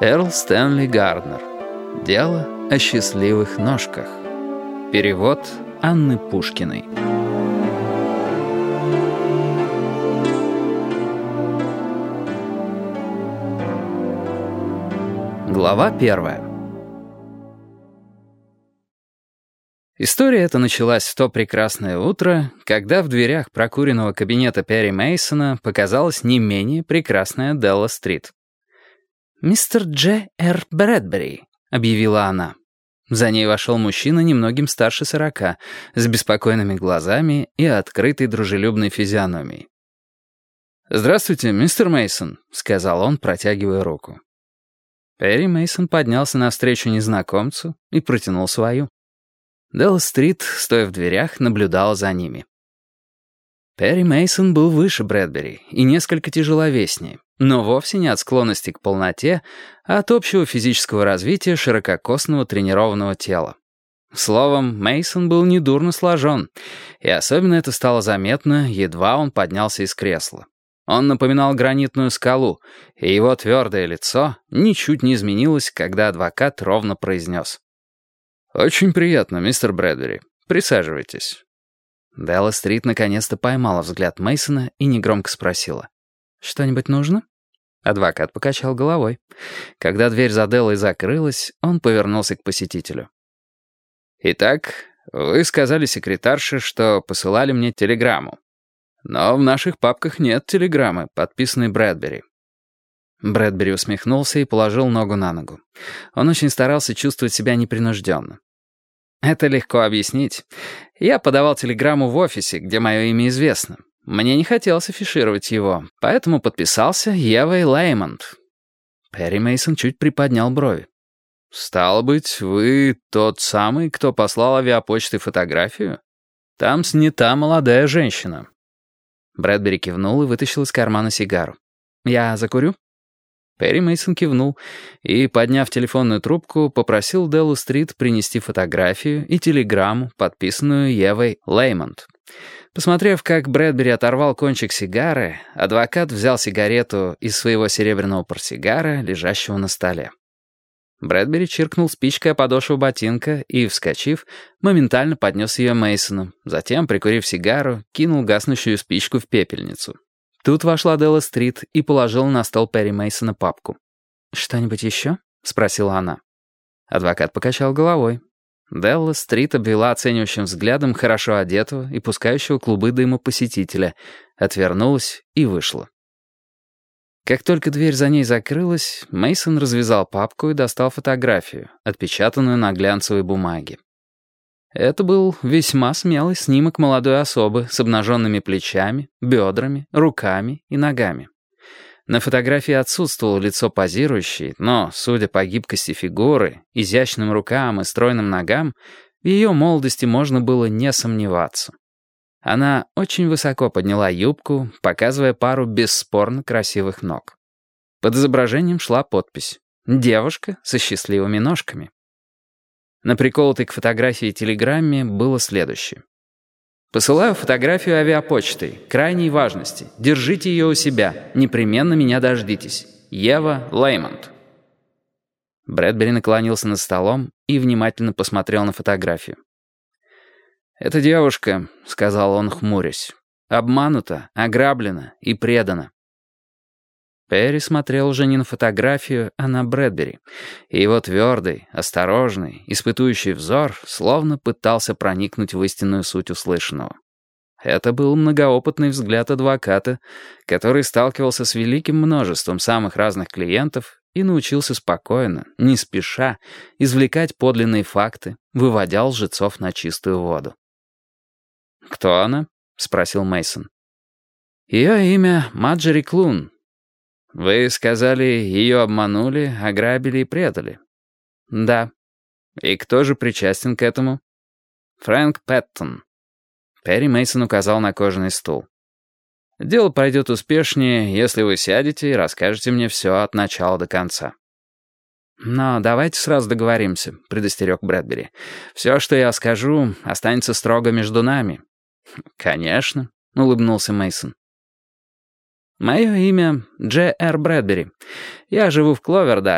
Эрл Стэнли Гарднер. Дело о счастливых ножках. Перевод Анны Пушкиной. Глава 1. История эта началась в то прекрасное утро, когда в дверях прокуренного кабинета Перри Мейсона показалась не менее прекрасная Делла Стрит. «Мистер Дж. Р. Брэдбери», — объявила она. За ней вошел мужчина немногим старше 40, с беспокойными глазами и открытой дружелюбной физиономией. «Здравствуйте, мистер Мейсон», — сказал он, протягивая руку. Перри Мейсон поднялся навстречу незнакомцу и протянул свою. Делла Стрит, стоя в дверях, наблюдала за ними. Перри Мейсон был выше Брэдбери и несколько тяжеловеснее, но вовсе не от склонности к полноте, а от общего физического развития ширококосного тренированного тела. Словом, Мейсон был недурно сложен, и особенно это стало заметно, едва он поднялся из кресла. Он напоминал гранитную скалу, и его твердое лицо ничуть не изменилось, когда адвокат ровно произнес: «Очень приятно, мистер Брэдбери. Присаживайтесь». Делла Стрит наконец-то поймала взгляд Мейсона и негромко спросила: «Что-нибудь нужно?» Адвокат покачал головой. Когда дверь за Деллой закрылась, он повернулся к посетителю. «Итак, вы сказали секретарше, что посылали мне телеграмму. Но в наших папках нет телеграммы, подписанной Брэдбери». Брэдбери усмехнулся и положил ногу на ногу. Он очень старался чувствовать себя непринужденно. «Это легко объяснить. Я подавал телеграмму в офисе, где мое имя известно. Мне не хотелось афишировать его, поэтому подписался Евой Леймонт». Перри Мейсон чуть приподнял брови. «Стало быть, вы тот самый, кто послал авиапочтой фотографию? Там снята молодая женщина». Брэдбери кивнул и вытащил из кармана сигару. «Я закурю?» Перри Мейсон кивнул и, подняв телефонную трубку, попросил Деллу Стрит принести фотографию и телеграмму, подписанную Евой Леймонт. Посмотрев, как Брэдбери оторвал кончик сигары, адвокат взял сигарету из своего серебряного портсигара, лежащего на столе. Брэдбери чиркнул спичкой о подошву ботинка и, вскочив, моментально поднес ее Мейсону, затем, прикурив сигару, кинул гаснущую спичку в пепельницу. Тут вошла Делла Стрит и положила на стол Перри Мейсона папку. «Что-нибудь еще?» — спросила она. Адвокат покачал головой. Делла Стрит обвела оценивающим взглядом хорошо одетого и пускающего клубы дыма посетителя, отвернулась и вышла. Как только дверь за ней закрылась, Мейсон развязал папку и достал фотографию, отпечатанную на глянцевой бумаге. Это был весьма смелый снимок молодой особы с обнаженными плечами, бедрами, руками и ногами. На фотографии отсутствовало лицо позирующей, но, судя по гибкости фигуры, изящным рукам и стройным ногам, в ее молодости можно было не сомневаться. Она очень высоко подняла юбку, показывая пару бесспорно красивых ног. Под изображением шла подпись «Девушка со счастливыми ножками». На приколотой к фотографии телеграмме было следующее: «Посылаю фотографию авиапочтой, крайней важности. Держите ее у себя. Непременно меня дождитесь. Ева Леймонт». Брэдбери наклонился над столом и внимательно посмотрел на фотографию. «Эта девушка», — сказал он, хмурясь, — «обманута, ограблена и предана». Перри смотрел уже не на фотографию, а на Брэдбери, и его твердый, осторожный, испытующий взор словно пытался проникнуть в истинную суть услышанного. Это был многоопытный взгляд адвоката, который сталкивался с великим множеством самых разных клиентов и научился спокойно, не спеша, извлекать подлинные факты, выводя лжецов на чистую воду. «Кто она?» — спросил Мейсон. «Ее имя Маджери Клун. Вы сказали, ее обманули, ограбили и предали?» «Да». «И кто же причастен к этому?» «Фрэнк Пэттон». Перри Мейсон указал на кожаный стул. «Дело пройдет успешнее, если вы сядете и расскажете мне все от начала до конца». «Но давайте сразу договоримся», — предостерег Брэдбери. «Все, что я скажу, останется строго между нами». «Конечно», — улыбнулся Мейсон. «Мое имя Дж. Р. Брэдбери. Я живу в Кловердале.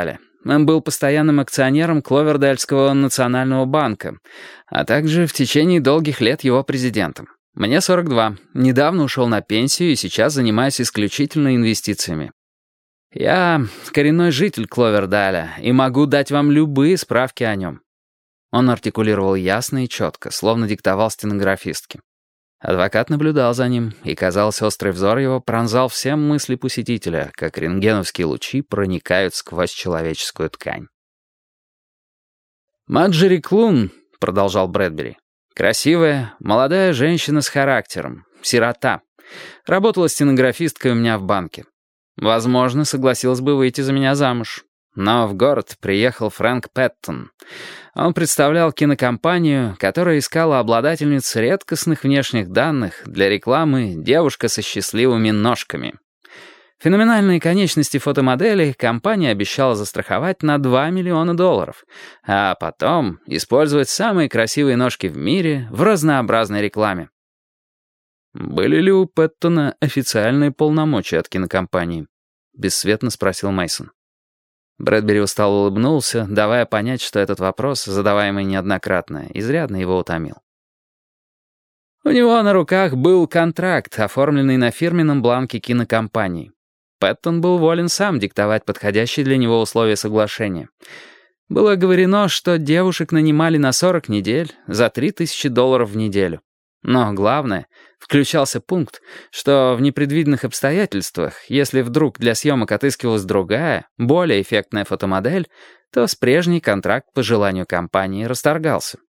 Был постоянным акционером Кловердальского национального банка, а также в течение долгих лет его президентом. Мне 42. Недавно ушел на пенсию и сейчас занимаюсь исключительно инвестициями. Я коренной житель Кловердаля и могу дать вам любые справки о нем». Он артикулировал ясно и четко, словно диктовал стенографистке. Адвокат наблюдал за ним, и, казалось, острый взор его пронзал все мысли посетителя, как рентгеновские лучи проникают сквозь человеческую ткань. «Марджери Клун», — продолжал Брэдбери, — «красивая, молодая женщина с характером, сирота. Работала стенографисткой у меня в банке. Возможно, согласилась бы выйти за меня замуж. Но в город приехал Фрэнк Пэттон. Он представлял кинокомпанию, которая искала обладательниц редкостных внешних данных для рекламы «Девушка со счастливыми ножками». Феноменальные конечности фотомодели компания обещала застраховать на $2 миллиона, а потом использовать самые красивые ножки в мире в разнообразной рекламе. «Были ли у Пэттона официальные полномочия от кинокомпании?» — бесцветно спросил Мейсон. Брэдбери устало улыбнулся, давая понять, что этот вопрос, задаваемый неоднократно, изрядно его утомил. У него на руках был контракт, оформленный на фирменном бланке кинокомпании. Пэттон был волен сам диктовать подходящие для него условия соглашения. Было оговорено, что девушек нанимали на 40 недель за $3000 в неделю. Но главное, включался пункт, что в непредвиденных обстоятельствах, если вдруг для съемок отыскивалась другая, более эффектная фотомодель, то с прежний контракт по желанию компании расторгался.